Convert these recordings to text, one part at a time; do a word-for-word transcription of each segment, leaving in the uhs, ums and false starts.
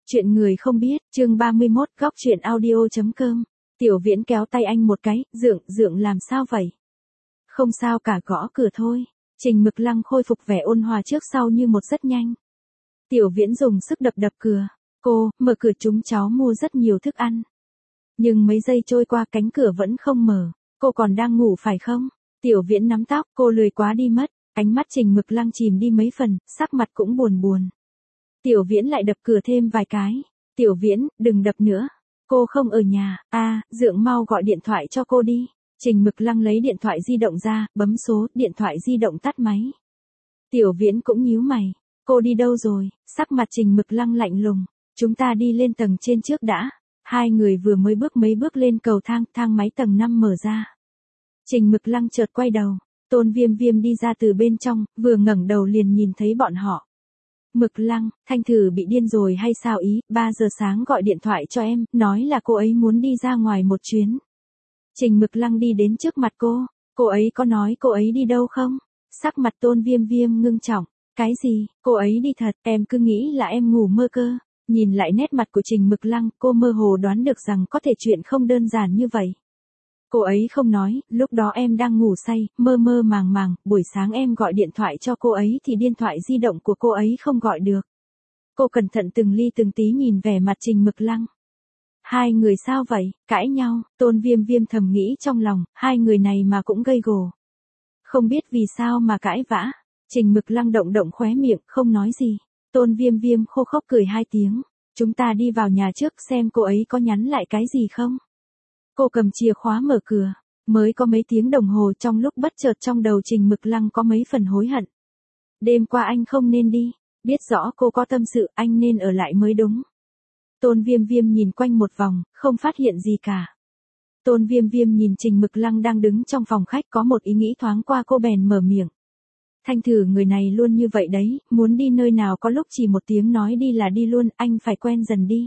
Chuyện người không biết, chương ba mươi mốt, góc chuyện audio.com. Tiểu Viễn kéo tay anh một cái, Dượng, Dượng làm sao vậy? Không sao cả, gõ cửa thôi. Trình Mực Lăng khôi phục vẻ ôn hòa trước sau như một rất nhanh. Tiểu Viễn dùng sức đập đập cửa. Cô, mở cửa, chúng cháu mua rất nhiều thức ăn. Nhưng mấy giây trôi qua cánh cửa vẫn không mở. Cô còn đang ngủ phải không? Tiểu Viễn nắm tóc, cô lười quá đi mất. Ánh mắt Trình Mực Lăng chìm đi mấy phần, sắc mặt cũng buồn buồn. Tiểu Viễn lại đập cửa thêm vài cái. Tiểu Viễn, đừng đập nữa. Cô không ở nhà. À, Dượng mau gọi điện thoại cho cô đi. Trình Mực Lăng lấy điện thoại di động ra, bấm số, điện thoại di động tắt máy. Tiểu Viễn cũng nhíu mày. Cô đi đâu rồi? Sắc mặt Trình Mực Lăng lạnh lùng. Chúng ta đi lên tầng trên trước đã. Hai người vừa mới bước mấy bước lên cầu thang, thang máy tầng năm mở ra. Trình Mực Lăng chợt quay đầu. Tôn Viêm Viêm đi ra từ bên trong, vừa ngẩng đầu liền nhìn thấy bọn họ. Mực Lăng, Thanh Thử bị điên rồi hay sao ý, ba giờ sáng gọi điện thoại cho em, nói là cô ấy muốn đi ra ngoài một chuyến. Trình Mực Lăng đi đến trước mặt cô, cô ấy có nói cô ấy đi đâu không? Sắc mặt Tôn Viêm Viêm ngưng trọng, cái gì, cô ấy đi thật, em cứ nghĩ là em ngủ mơ cơ. Nhìn lại nét mặt của Trình Mực Lăng, cô mơ hồ đoán được rằng có thể chuyện không đơn giản như vậy. Cô ấy không nói, lúc đó em đang ngủ say, mơ mơ màng màng, buổi sáng em gọi điện thoại cho cô ấy thì điện thoại di động của cô ấy không gọi được. Cô cẩn thận từng ly từng tí nhìn vẻ mặt Trình Mực Lăng. Hai người sao vậy, cãi nhau, Tôn Viêm Viêm thầm nghĩ trong lòng, hai người này mà cũng gây gổ. Không biết vì sao mà cãi vã, Trình Mực Lăng động động khóe miệng, không nói gì. Tôn Viêm Viêm khô khốc cười hai tiếng, chúng ta đi vào nhà trước xem cô ấy có nhắn lại cái gì không. Cô cầm chìa khóa mở cửa, mới có mấy tiếng đồng hồ trong lúc bất chợt trong đầu Trình Mực Lăng có mấy phần hối hận. Đêm qua anh không nên đi, biết rõ cô có tâm sự anh nên ở lại mới đúng. Tôn Viêm Viêm nhìn quanh một vòng, không phát hiện gì cả. Tôn Viêm Viêm nhìn Trình Mực Lăng đang đứng trong phòng khách có một ý nghĩ thoáng qua cô bèn mở miệng. Thanh Thử người này luôn như vậy đấy, muốn đi nơi nào có lúc chỉ một tiếng nói đi là đi luôn, anh phải quen dần đi.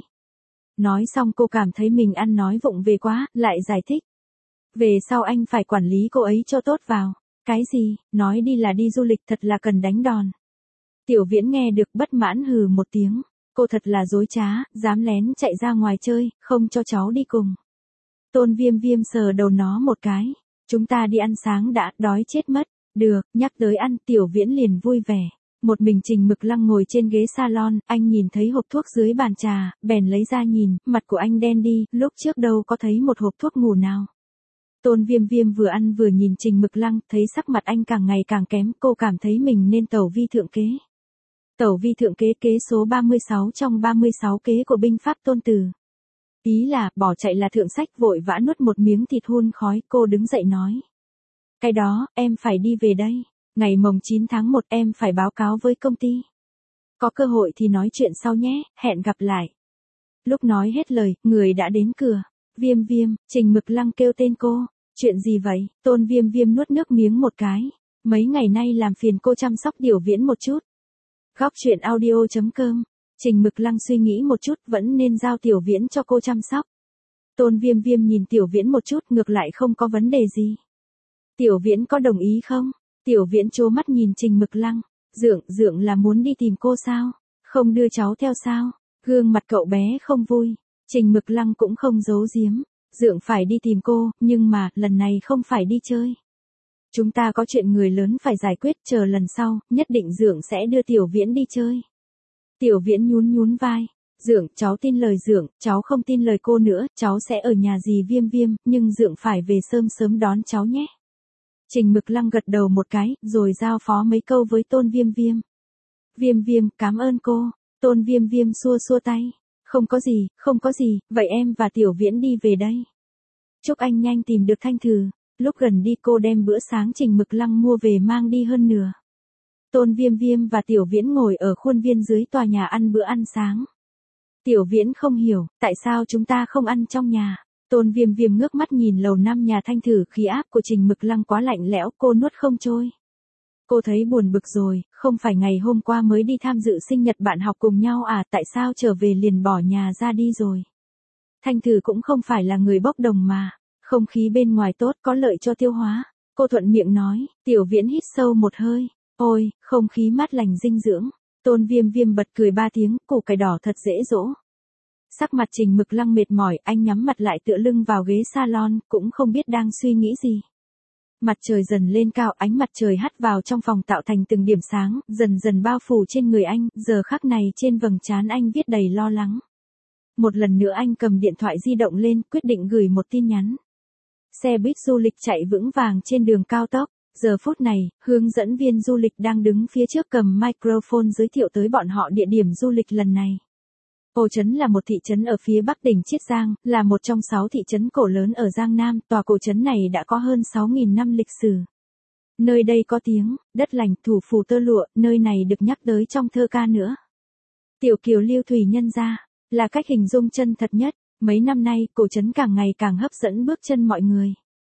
Nói xong cô cảm thấy mình ăn nói vụng về quá, lại giải thích. Về sau anh phải quản lý cô ấy cho tốt vào. Cái gì, nói đi là đi du lịch thật là cần đánh đòn. Tiểu Viễn nghe được bất mãn hừ một tiếng. Cô thật là dối trá, dám lén chạy ra ngoài chơi, không cho cháu đi cùng. Tôn Viêm Viêm sờ đầu nó một cái. Chúng ta đi ăn sáng đã, đói chết mất. Được, nhắc tới ăn, Tiểu Viễn liền vui vẻ. Một mình Trình Mực Lăng ngồi trên ghế salon, anh nhìn thấy hộp thuốc dưới bàn trà, bèn lấy ra nhìn, mặt của anh đen đi, lúc trước đâu có thấy một hộp thuốc ngủ nào. Tôn Viêm Viêm vừa ăn vừa nhìn Trình Mực Lăng, thấy sắc mặt anh càng ngày càng kém, cô cảm thấy mình nên tẩu vi thượng kế. Tẩu vi thượng kế kế số ba mươi sáu trong ba mươi sáu kế của binh pháp Tôn Tử. Ý là, bỏ chạy là thượng sách, vội vã nuốt một miếng thịt hun khói, cô đứng dậy nói. Cái đó, em phải đi về đây. Ngày mồng chín tháng một em phải báo cáo với công ty. Có cơ hội thì nói chuyện sau nhé, hẹn gặp lại. Lúc nói hết lời, người đã đến cửa. Viêm Viêm, Trình Mực Lăng kêu tên cô. Chuyện gì vậy? Tôn Viêm Viêm nuốt nước miếng một cái. Mấy ngày nay làm phiền cô chăm sóc Tiểu Viễn một chút. Góc chuyện audio.com. Trình Mực Lăng suy nghĩ một chút vẫn nên giao Tiểu Viễn cho cô chăm sóc. Tôn Viêm Viêm nhìn Tiểu Viễn một chút ngược lại không có vấn đề gì. Tiểu Viễn có đồng ý không? Tiểu Viễn trố mắt nhìn Trình Mực Lăng. Dượng, Dượng là muốn đi tìm cô sao? Không đưa cháu theo sao? Gương mặt cậu bé không vui. Trình Mực Lăng cũng không giấu giếm. Dượng phải đi tìm cô, nhưng mà, lần này không phải đi chơi. Chúng ta có chuyện người lớn phải giải quyết, chờ lần sau, nhất định Dượng sẽ đưa Tiểu Viễn đi chơi. Tiểu Viễn nhún nhún vai. Dượng, cháu tin lời Dượng, cháu không tin lời cô nữa, cháu sẽ ở nhà dì Viêm Viêm, nhưng Dượng phải về sớm sớm đón cháu nhé. Trình Mực Lăng gật đầu một cái, rồi giao phó mấy câu với Tôn Viêm Viêm. Viêm Viêm, cảm ơn cô. Tôn Viêm Viêm xua xua tay. Không có gì, không có gì, vậy em và Tiểu Viễn đi về đây. Chúc anh nhanh tìm được Thanh Thử. Lúc gần đi cô đem bữa sáng Trình Mực Lăng mua về mang đi hơn nửa. Tôn Viêm Viêm và Tiểu Viễn ngồi ở khuôn viên dưới tòa nhà ăn bữa ăn sáng. Tiểu Viễn không hiểu, tại sao chúng ta không ăn trong nhà. Tôn Viêm Viêm ngước mắt nhìn lầu năm nhà Thanh Thử, khí áp của Trình Mực Lăng quá lạnh lẽo, cô nuốt không trôi. Cô thấy buồn bực rồi, không phải ngày hôm qua mới đi tham dự sinh nhật bạn học cùng nhau à, tại sao trở về liền bỏ nhà ra đi rồi. Thanh Thử cũng không phải là người bốc đồng mà, không khí bên ngoài tốt có lợi cho tiêu hóa. Cô thuận miệng nói, Tiểu Viễn hít sâu một hơi, ôi, không khí mát lành dinh dưỡng. Tôn Viêm Viêm bật cười ba tiếng, củ cải đỏ thật dễ dỗ. Sắc mặt Trình Mực Lăng mệt mỏi, anh nhắm mặt lại tựa lưng vào ghế salon, cũng không biết đang suy nghĩ gì. Mặt trời dần lên cao, ánh mặt trời hắt vào trong phòng tạo thành từng điểm sáng, dần dần bao phủ trên người anh, giờ khắc này trên vầng trán anh viết đầy lo lắng. Một lần nữa anh cầm điện thoại di động lên, quyết định gửi một tin nhắn. Xe buýt du lịch chạy vững vàng trên đường cao tốc. Giờ phút này, hướng dẫn viên du lịch đang đứng phía trước cầm microphone giới thiệu tới bọn họ địa điểm du lịch lần này. Ô Trấn là một thị trấn ở phía bắc tỉnh Chiết Giang, là một trong sáu thị trấn cổ lớn ở Giang Nam, tòa cổ trấn này đã có hơn sáu nghìn năm lịch sử. Nơi đây có tiếng, đất lành, thủ phủ tơ lụa, nơi này được nhắc tới trong thơ ca nữa. Tiểu kiều lưu thủy nhân gia, là cách hình dung chân thật nhất, mấy năm nay cổ trấn càng ngày càng hấp dẫn bước chân mọi người.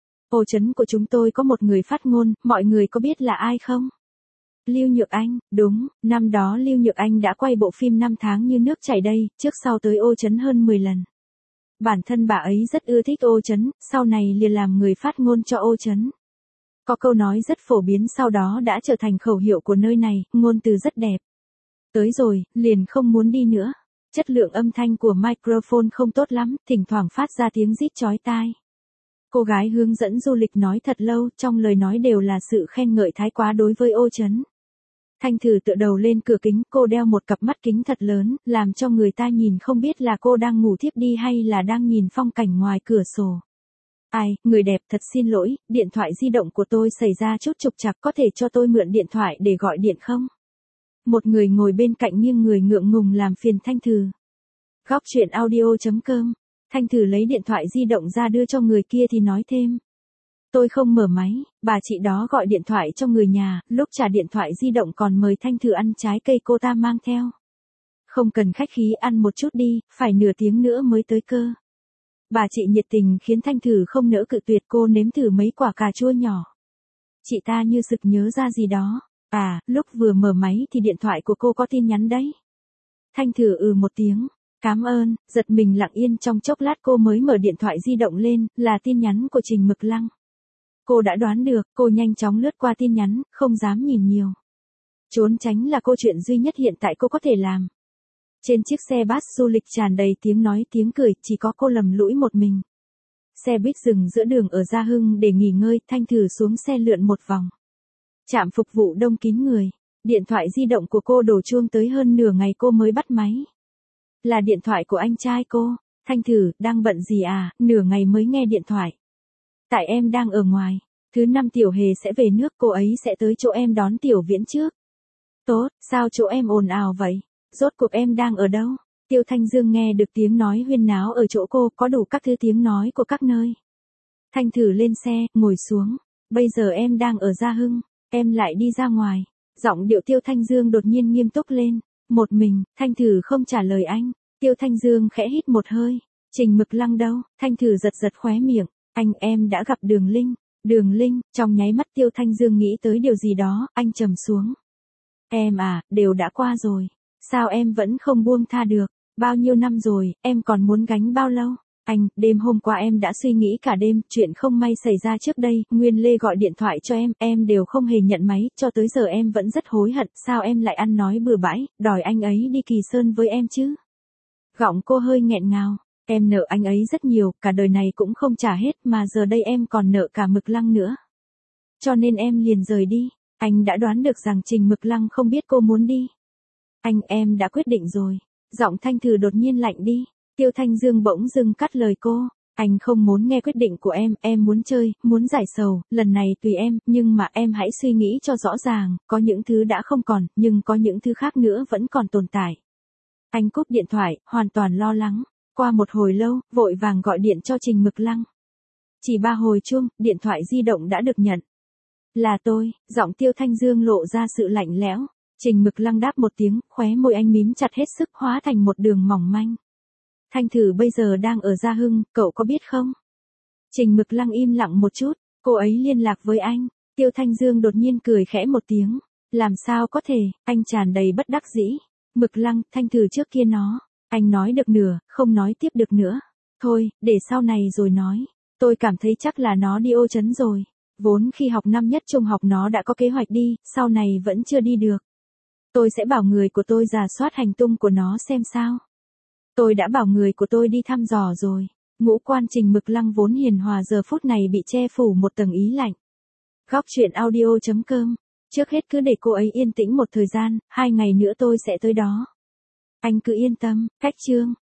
Ô Trấn của chúng tôi có một người phát ngôn, mọi người có biết là ai không? Lưu Nhược Anh, đúng, năm đó Lưu Nhược Anh đã quay bộ phim Năm tháng như nước chảy đây, trước sau tới Ô Trấn hơn mười lần. Bản thân bà ấy rất ưa thích Ô Trấn, sau này liền làm người phát ngôn cho Ô Trấn. Có câu nói rất phổ biến sau đó đã trở thành khẩu hiệu của nơi này, ngôn từ rất đẹp. Tới rồi, liền không muốn đi nữa. Chất lượng âm thanh của microphone không tốt lắm, thỉnh thoảng phát ra tiếng rít chói tai. Cô gái hướng dẫn du lịch nói thật lâu, trong lời nói đều là sự khen ngợi thái quá đối với Ô Trấn. Thanh Thử tựa đầu lên cửa kính, cô đeo một cặp mắt kính thật lớn, làm cho người ta nhìn không biết là cô đang ngủ thiếp đi hay là đang nhìn phong cảnh ngoài cửa sổ. Ai, người đẹp thật xin lỗi, điện thoại di động của tôi xảy ra chút trục trặc, có thể cho tôi mượn điện thoại để gọi điện không? Một người ngồi bên cạnh nghiêng người ngượng ngùng làm phiền Thanh Thử. Góc chuyện audio chấm com. Thanh Thử lấy điện thoại di động ra đưa cho người kia thì nói thêm. Tôi không mở máy, bà chị đó gọi điện thoại cho người nhà, lúc trả điện thoại di động còn mời Thanh Thử ăn trái cây cô ta mang theo. Không cần khách khí, ăn một chút đi, phải nửa tiếng nữa mới tới cơ. Bà chị nhiệt tình khiến Thanh Thử không nỡ cự tuyệt, cô nếm thử mấy quả cà chua nhỏ. Chị ta như sực nhớ ra gì đó. À, lúc vừa mở máy thì điện thoại của cô có tin nhắn đấy. Thanh Thử ừ một tiếng. Cảm ơn, giật mình lặng yên trong chốc lát cô mới mở điện thoại di động lên, là tin nhắn của Trình Mực Lăng. Cô đã đoán được, cô nhanh chóng lướt qua tin nhắn, không dám nhìn nhiều. Trốn tránh là câu chuyện duy nhất hiện tại cô có thể làm. Trên chiếc xe bus du lịch tràn đầy tiếng nói tiếng cười, chỉ có cô lầm lũi một mình. Xe buýt dừng giữa đường ở Gia Hưng để nghỉ ngơi, Thanh Thử xuống xe lượn một vòng. Trạm phục vụ đông kín người, điện thoại di động của cô đổ chuông tới hơn nửa ngày cô mới bắt máy. Là điện thoại của anh trai cô. Thanh Thử, đang bận gì à, nửa ngày mới nghe điện thoại. Tại em đang ở ngoài, thứ năm Tiểu Hề sẽ về nước, cô ấy sẽ tới chỗ em đón Tiểu Viễn trước. Tốt, sao chỗ em ồn ào vậy? Rốt cuộc em đang ở đâu? Tiêu Thanh Dương nghe được tiếng nói huyên náo ở chỗ cô, có đủ các thứ tiếng nói của các nơi. Thanh Thử lên xe, ngồi xuống. Bây giờ em đang ở Gia Hưng, em lại đi ra ngoài. Giọng điệu Tiêu Thanh Dương đột nhiên nghiêm túc lên. Một mình, Thanh Thử không trả lời anh. Tiêu Thanh Dương khẽ hít một hơi. Trình Mực Lăng đâu? Thanh Thử giật giật khóe miệng. Anh, em đã gặp Đường Linh. Đường Linh, trong nháy mắt Tiêu Thanh Dương nghĩ tới điều gì đó, anh trầm xuống. Em à, đều đã qua rồi. Sao em vẫn không buông tha được? Bao nhiêu năm rồi, em còn muốn gánh bao lâu? Anh, đêm hôm qua em đã suy nghĩ cả đêm, chuyện không may xảy ra trước đây, Nguyên Lê gọi điện thoại cho em, em đều không hề nhận máy, cho tới giờ em vẫn rất hối hận, sao em lại ăn nói bừa bãi, đòi anh ấy đi Kỳ Sơn với em chứ? Giọng cô hơi nghẹn ngào, em nợ anh ấy rất nhiều, cả đời này cũng không trả hết, mà giờ đây em còn nợ cả Mực Lăng nữa. Cho nên em liền rời đi, anh đã đoán được rằng Trình Mực Lăng không biết cô muốn đi. Anh, em đã quyết định rồi. Giọng Thanh Thử đột nhiên lạnh đi. Tiêu Thanh Dương bỗng dưng cắt lời cô. Anh không muốn nghe quyết định của em, em muốn chơi, muốn giải sầu, lần này tùy em, nhưng mà em hãy suy nghĩ cho rõ ràng, có những thứ đã không còn, nhưng có những thứ khác nữa vẫn còn tồn tại. Anh cúp điện thoại, hoàn toàn lo lắng. Qua một hồi lâu, vội vàng gọi điện cho Trình Mực Lăng. Chỉ ba hồi chuông, điện thoại di động đã được nhận. Là tôi, giọng Tiêu Thanh Dương lộ ra sự lạnh lẽo. Trình Mực Lăng đáp một tiếng, khóe môi anh mím chặt hết sức hóa thành một đường mỏng manh. Thanh Thử bây giờ đang ở Gia Hưng, cậu có biết không? Trình Mực Lăng im lặng một chút, cô ấy liên lạc với anh. Tiêu Thanh Dương đột nhiên cười khẽ một tiếng. Làm sao có thể, anh tràn đầy bất đắc dĩ. Mực Lăng, Thanh Thử trước kia nó. Anh nói được nửa, không nói tiếp được nữa. Thôi, để sau này rồi nói. Tôi cảm thấy chắc là nó đi Ô Trấn rồi. Vốn khi học năm nhất trung học nó đã có kế hoạch đi, sau này vẫn chưa đi được. Tôi sẽ bảo người của tôi rà soát hành tung của nó xem sao. Tôi đã bảo người của tôi đi thăm dò rồi. Ngũ quan Trình Mực Lăng vốn hiền hòa giờ phút này bị che phủ một tầng ý lạnh. Góc truyện audio chấm com. Trước hết cứ để cô ấy yên tĩnh một thời gian, hai ngày nữa tôi sẽ tới đó. Anh cứ yên tâm, cách chương.